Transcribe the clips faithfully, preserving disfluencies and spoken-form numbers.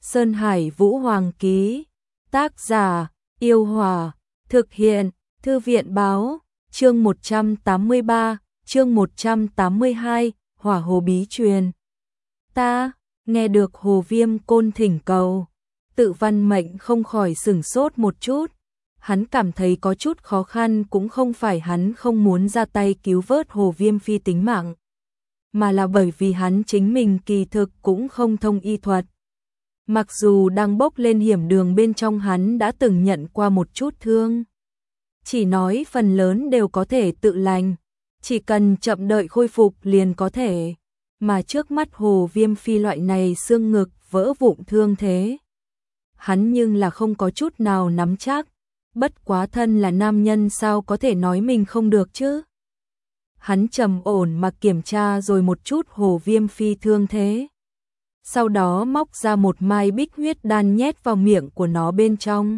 Sơn Hải Vũ Hoàng ký. Tác giả, Yêu Hòa. Thực hiện, Thư viện báo. Chương một trăm tám mươi ba, chương một trăm tám mươi hai, Hỏa Hồ Bí Truyền. Ta, nghe được Hồ Viêm Côn thỉnh cầu. Tự Văn Mệnh không khỏi sửng sốt một chút. Hắn cảm thấy có chút khó khăn, cũng không phải hắn không muốn ra tay cứu vớt Hồ Viêm Phi tính mạng, mà là bởi vì hắn chính mình kỳ thực cũng không thông y thuật. Mặc dù đang bốc lên hiểm đường bên trong hắn đã từng nhận qua một chút thương, chỉ nói phần lớn đều có thể tự lành, chỉ cần chậm đợi khôi phục liền có thể. Mà trước mắt Hồ Viêm Phi loại này xương ngực vỡ vụn thương thế, hắn nhưng là không có chút nào nắm chắc. Bất quá thân là nam nhân sao có thể nói mình không được chứ. Hắn trầm ổn mà kiểm tra rồi một chút Hồ Viêm Phi thương thế, sau đó móc ra một mai bích huyết đan nhét vào miệng của nó bên trong,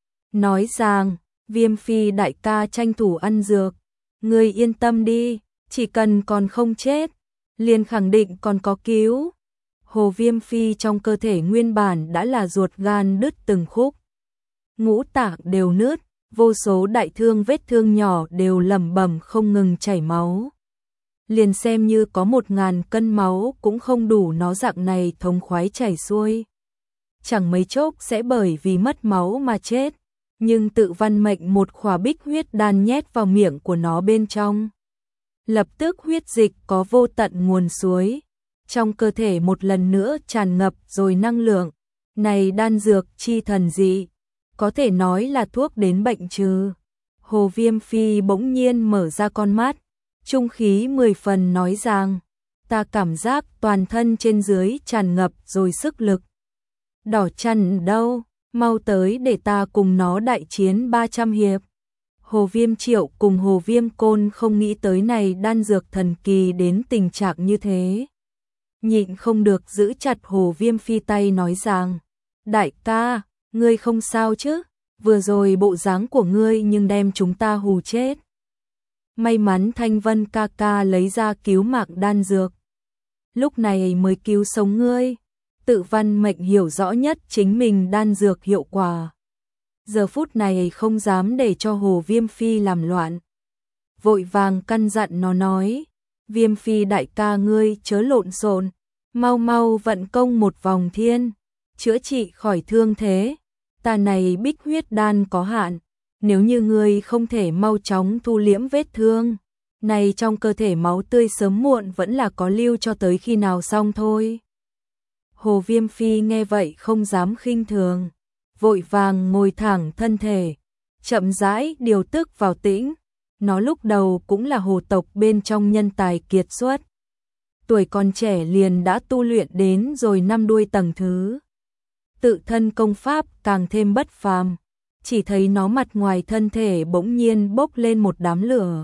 nói rằng: Viêm Phi đại ca tranh thủ ăn dược, ngươi yên tâm đi, chỉ cần còn không chết, liền khẳng định còn có cứu. Hồ Viêm Phi trong cơ thể nguyên bản đã là ruột gan đứt từng khúc, ngũ tạng đều nứt, vô số đại thương vết thương nhỏ đều lẩm bẩm không ngừng chảy máu. Liền xem như có một ngàn cân máu cũng không đủ nó dạng này thống khoái chảy xuôi. Chẳng mấy chốc sẽ bởi vì mất máu mà chết. Nhưng Tự Văn Mệnh một khỏa bích huyết đan nhét vào miệng của nó bên trong, lập tức huyết dịch có vô tận nguồn suối, trong cơ thể một lần nữa tràn ngập rồi năng lượng. Này đan dược chi thần dị, có thể nói là thuốc đến bệnh trừ. Hồ Viêm Phi bỗng nhiên mở ra con mắt, trung khí mười phần nói rằng: ta cảm giác toàn thân trên dưới tràn ngập rồi sức lực. Đỏ chăn đâu, mau tới để ta cùng nó đại chiến ba trăm hiệp. Hồ Viêm Triệu cùng Hồ Viêm Côn không nghĩ tới này đan dược thần kỳ đến tình trạng như thế, nhịn không được giữ chặt Hồ Viêm Phi tay nói rằng: đại ca, ngươi không sao chứ? Vừa rồi bộ dáng của ngươi nhưng đem chúng ta hù chết. May mắn Thanh Vân ca ca lấy ra cứu mạng đan dược, lúc này mới cứu sống ngươi. Tự Văn Mệnh hiểu rõ nhất chính mình đan dược hiệu quả, giờ phút này không dám để cho Hồ Viêm Phi làm loạn, vội vàng căn dặn nó nói: Viêm Phi đại ca ngươi chớ lộn xộn, mau mau vận công một vòng thiên, chữa trị khỏi thương thế. Ta này bích huyết đan có hạn, nếu như ngươi không thể mau chóng thu liễm vết thương này trong cơ thể, máu tươi sớm muộn vẫn là có lưu cho tới khi nào xong thôi. Hồ Viêm Phi nghe vậy không dám khinh thường, vội vàng ngồi thẳng thân thể, chậm rãi điều tức vào tĩnh. Nó lúc đầu cũng là hồ tộc bên trong nhân tài kiệt xuất, tuổi còn trẻ liền đã tu luyện đến rồi năm đuôi tầng thứ, tự thân công pháp càng thêm bất phàm. Chỉ thấy nó mặt ngoài thân thể bỗng nhiên bốc lên một đám lửa,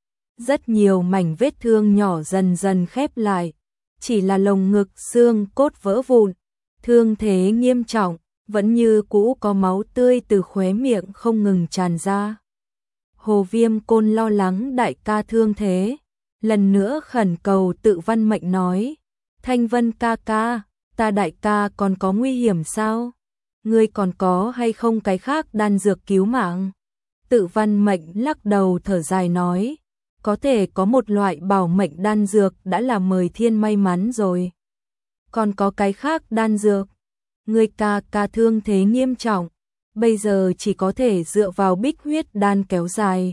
rất nhiều mảnh vết thương nhỏ dần dần khép lại, chỉ là lồng ngực xương cốt vỡ vụn, thương thế nghiêm trọng, vẫn như cũ có máu tươi từ khóe miệng không ngừng tràn ra. Hồ Viêm Côn lo lắng đại ca thương thế, lần nữa khẩn cầu Tự Văn Mệnh nói: Thanh Vân ca ca, ta đại ca còn có nguy hiểm sao? Ngươi còn có hay không cái khác đan dược cứu mạng? Tự Văn Mệnh lắc đầu thở dài nói: có thể có một loại bảo mệnh đan dược đã là mời thiên may mắn rồi. Còn có cái khác đan dược? Ngươi ca ca thương thế nghiêm trọng, bây giờ chỉ có thể dựa vào bích huyết đan kéo dài.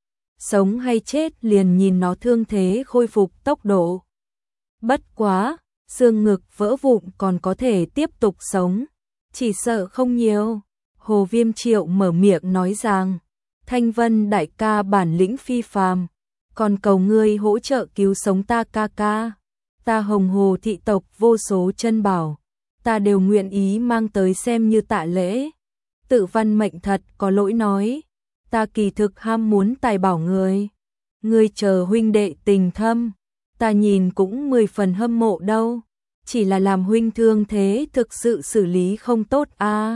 Sống hay chết liền nhìn nó thương thế khôi phục tốc độ. Bất quá, xương ngực vỡ vụn còn có thể tiếp tục sống, chỉ sợ không nhiều. Hồ Viêm Triệu mở miệng nói rằng: Thanh Vân đại ca bản lĩnh phi phàm, còn cầu ngươi hỗ trợ cứu sống ta ca ca. Ta Hồng Hồ thị tộc vô số chân bảo, ta đều nguyện ý mang tới xem như tạ lễ. Tự Văn Mệnh thật có lỗi nói: ta kỳ thực ham muốn tài bảo người, ngươi chờ huynh đệ tình thâm, ta nhìn cũng mười phần hâm mộ đâu, chỉ là làm huynh thương thế thực sự xử lý không tốt a. À.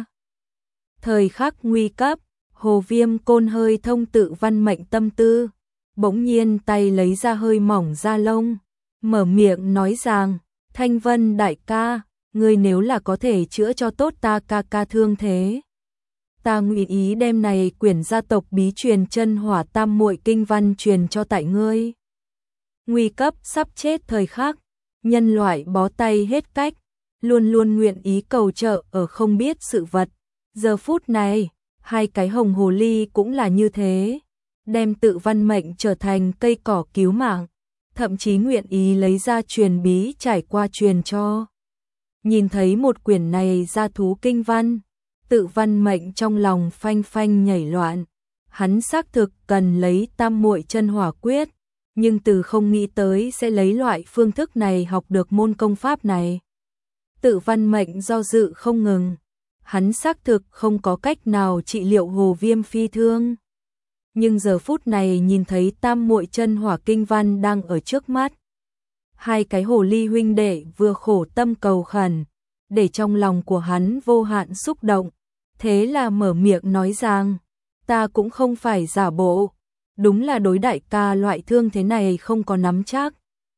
Thời khắc nguy cấp, Hồ Viêm Côn hơi thông Tự Văn Mệnh tâm tư, bỗng nhiên tay lấy ra hơi mỏng da lông, mở miệng nói rằng: Thanh Vân đại ca, ngươi nếu là có thể chữa cho tốt ta ca ca thương thế, ta nguyện ý đem này quyển gia tộc bí truyền chân hỏa tam muội kinh văn truyền cho tại ngươi. Nguy cấp sắp chết thời khắc, nhân loại bó tay hết cách, luôn luôn nguyện ý cầu trợ ở không biết sự vật. Giờ phút này, hai cái hồng hồ ly cũng là như thế, đem tự văn mệnh trở thành cây cỏ cứu mạng, thậm chí nguyện ý lấy ra truyền bí trải qua truyền cho. Nhìn thấy một quyển này gia thú kinh văn, tự văn mệnh trong lòng phanh phanh nhảy loạn, hắn xác thực cần lấy tam muội chân hỏa quyết, nhưng từ không nghĩ tới sẽ lấy loại phương thức này học được môn công pháp này. Tự văn mệnh do dự không ngừng, hắn xác thực không có cách nào trị liệu Hồ Viêm phi thương. Nhưng giờ phút này nhìn thấy tam muội chân hỏa kinh văn đang ở trước mắt. Hai cái hồ ly huynh đệ vừa khổ tâm cầu khẩn, để trong lòng của hắn vô hạn xúc động. Thế là mở miệng nói rằng, ta cũng không phải giả bộ, đúng là đối đại ca loại thương thế này không có nắm chắc.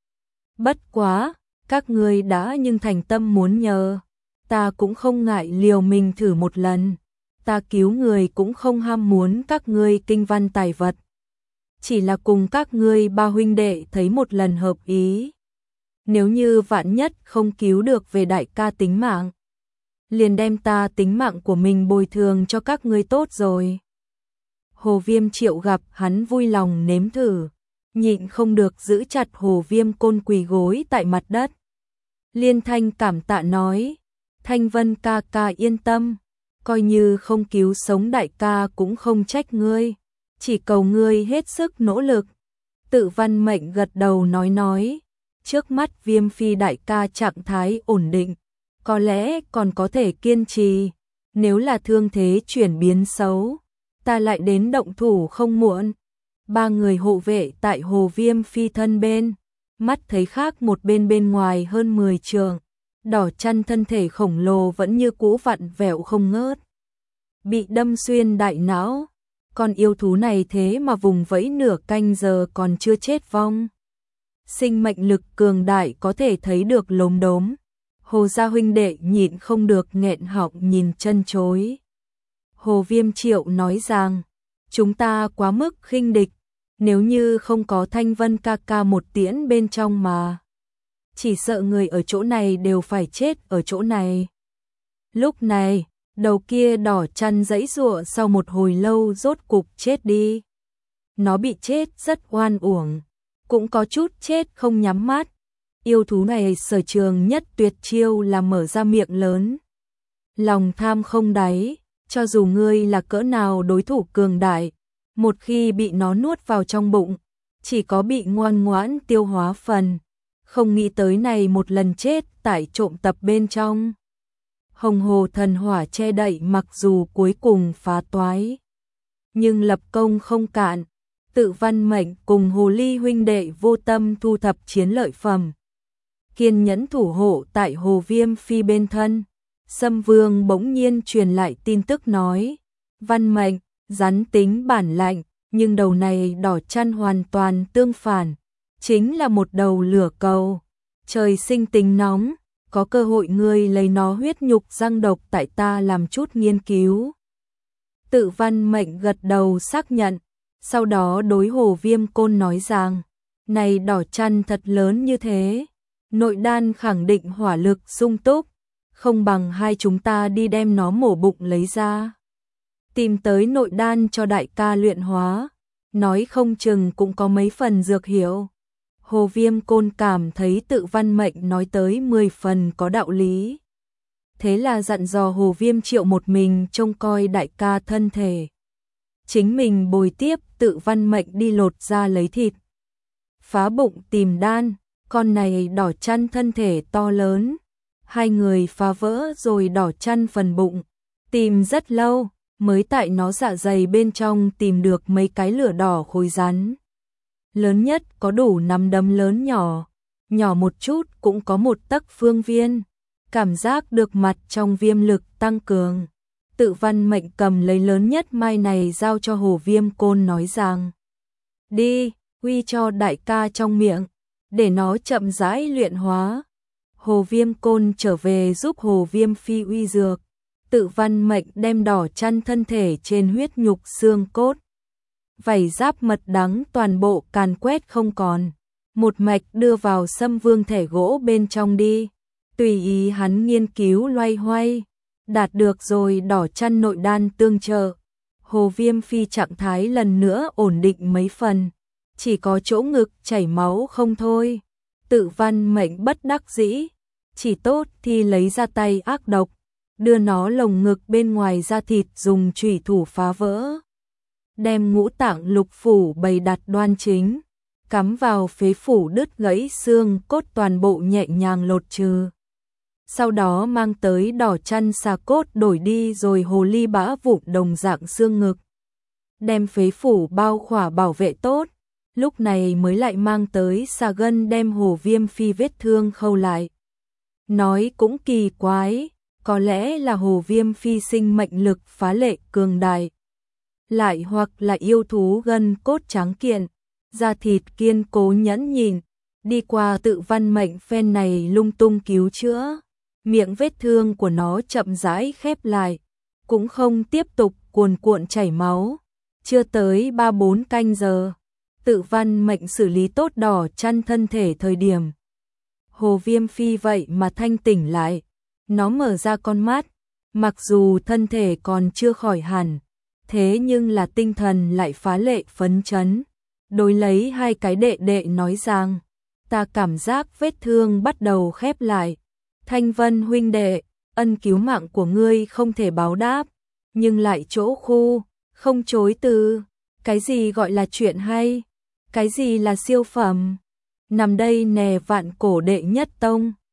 Bất quá, các ngươi đã nhưng thành tâm muốn nhờ, ta cũng không ngại liều mình thử một lần. Ta cứu người cũng không ham muốn các ngươi kinh văn tài vật, chỉ là cùng các ngươi ba huynh đệ thấy một lần hợp ý. Nếu như vạn nhất không cứu được về đại ca tính mạng, liền đem ta tính mạng của mình bồi thường cho các ngươi tốt rồi. Hồ Viêm Triệu gặp hắn vui lòng nếm thử, nhịn không được giữ chặt Hồ Viêm Côn quỳ gối tại mặt đất. Liên thanh cảm tạ nói, Thanh Vân ca ca yên tâm, coi như không cứu sống đại ca cũng không trách ngươi, chỉ cầu ngươi hết sức nỗ lực. Tự văn mệnh gật đầu nói nói, trước mắt Viêm phi đại ca trạng thái ổn định, có lẽ còn có thể kiên trì, nếu là thương thế chuyển biến xấu, ta lại đến động thủ không muộn. Ba người hộ vệ tại Hồ Viêm phi thân bên, mắt thấy khác một bên bên ngoài hơn mười trượng, đỏ chăn thân thể khổng lồ vẫn như cũ vặn vẹo không ngớt, bị đâm xuyên đại não, con yêu thú này thế mà vùng vẫy nửa canh giờ còn chưa chết vong. Sinh mệnh lực cường đại có thể thấy được lốm đốm. Hồ gia huynh đệ nhịn không được nghẹn họng nhìn chân chối. Hồ Viêm Triệu nói rằng, chúng ta quá mức khinh địch, nếu như không có Thanh Vân ca ca một tiễn bên trong mà, chỉ sợ người ở chỗ này đều phải chết ở chỗ này. Lúc này, đầu kia đỏ chăn giãy giụa sau một hồi lâu rốt cục chết đi. Nó bị chết rất oan uổng, cũng có chút chết không nhắm mắt. Yêu thú này sở trường nhất tuyệt chiêu là mở ra miệng lớn. Lòng tham không đáy, cho dù ngươi là cỡ nào đối thủ cường đại, một khi bị nó nuốt vào trong bụng, chỉ có bị ngoan ngoãn tiêu hóa phần. Không nghĩ tới này một lần chết tại trộm tập bên trong. Hồng hồ thần hỏa che đậy mặc dù cuối cùng phá toái, nhưng lập công không cạn. Tự văn mệnh cùng hồ ly huynh đệ vô tâm thu thập chiến lợi phẩm, kiên nhẫn thủ hộ tại Hồ Viêm phi bên thân. Sâm Vương bỗng nhiên truyền lại tin tức nói, văn mệnh, rắn tính bản lạnh, nhưng đầu này đỏ chăn hoàn toàn tương phản, chính là một đầu lửa cầu, trời sinh tính nóng, có cơ hội ngươi lấy nó huyết nhục răng độc tại ta làm chút nghiên cứu. Tự văn mệnh gật đầu xác nhận, sau đó đối Hồ Viêm Côn nói rằng, này đỏ chăn thật lớn như thế, nội đan khẳng định hỏa lực sung túc, không bằng hai chúng ta đi đem nó mổ bụng lấy ra, tìm tới nội đan cho đại ca luyện hóa, nói không chừng cũng có mấy phần dược hiệu. Hồ Viêm Côn cảm thấy tự văn mệnh nói tới mười phần có đạo lý. Thế là dặn dò Hồ Viêm Triệu một mình trông coi đại ca thân thể, chính mình bồi tiếp tự văn mệnh đi lột ra lấy thịt, phá bụng tìm đan. Con này đỏ chăn thân thể to lớn, hai người phá vỡ rồi đỏ chăn phần bụng, tìm rất lâu mới tại nó dạ dày bên trong tìm được mấy cái lửa đỏ khối rắn. Lớn nhất có đủ nắm đấm lớn nhỏ, nhỏ một chút cũng có một tấc phương viên, cảm giác được mặt trong viêm lực tăng cường. Tự văn mệnh cầm lấy lớn nhất mai này giao cho Hồ Viêm Côn nói rằng, đi, huy cho đại ca trong miệng, để nó chậm rãi luyện hóa. Hồ Viêm Côn trở về giúp Hồ Viêm Phi uy dược. Tự Văn Mệnh đem đỏ chăn thân thể trên huyết nhục xương cốt, vảy giáp mật đắng toàn bộ càn quét không còn. Một mạch đưa vào Sâm Vương thể gỗ bên trong đi. Tùy ý hắn nghiên cứu loay hoay, đạt được rồi đỏ chăn nội đan tương trợ. Hồ Viêm Phi trạng thái lần nữa ổn định mấy phần, chỉ có chỗ ngực chảy máu không thôi. Tự Văn Mệnh bất đắc dĩ, chỉ tốt thì lấy ra tay ác độc, đưa nó lồng ngực bên ngoài da thịt dùng chủy thủ phá vỡ. Đem ngũ tạng lục phủ bày đặt đoan chính, cắm vào phế phủ đứt gãy xương cốt toàn bộ nhẹ nhàng lột trừ. Sau đó mang tới đỏ chăn xà cốt đổi đi rồi hồ ly bã vụn đồng dạng xương ngực. Đem phế phủ bao khỏa bảo vệ tốt, lúc này mới lại mang tới xà gân đem Hồ Viêm Phi vết thương khâu lại. Nói cũng kỳ quái, có lẽ là Hồ Viêm Phi sinh mệnh lực phá lệ cường đại, lại hoặc là yêu thú gân cốt tráng kiện, da thịt kiên cố nhẫn nhịn, đi qua Tự Văn Mệnh phen này lung tung cứu chữa, miệng vết thương của nó chậm rãi khép lại, cũng không tiếp tục cuồn cuộn chảy máu. Chưa tới ba bốn canh giờ, Tự Văn Mệnh xử lý tốt đỏ chăn thân thể thời điểm. Hồ Viêm Phi vậy mà thanh tỉnh lại, nó mở ra con mắt, mặc dù thân thể còn chưa khỏi hẳn, thế nhưng là tinh thần lại phá lệ phấn chấn. Đối lấy hai cái đệ đệ nói rằng, ta cảm giác vết thương bắt đầu khép lại. Thanh Vân huynh đệ, ân cứu mạng của ngươi không thể báo đáp, nhưng lại chỗ khu, không chối từ. Cái gì gọi là chuyện hay? Cái gì là siêu phẩm? Nằm đây nè vạn cổ đệ nhất tông.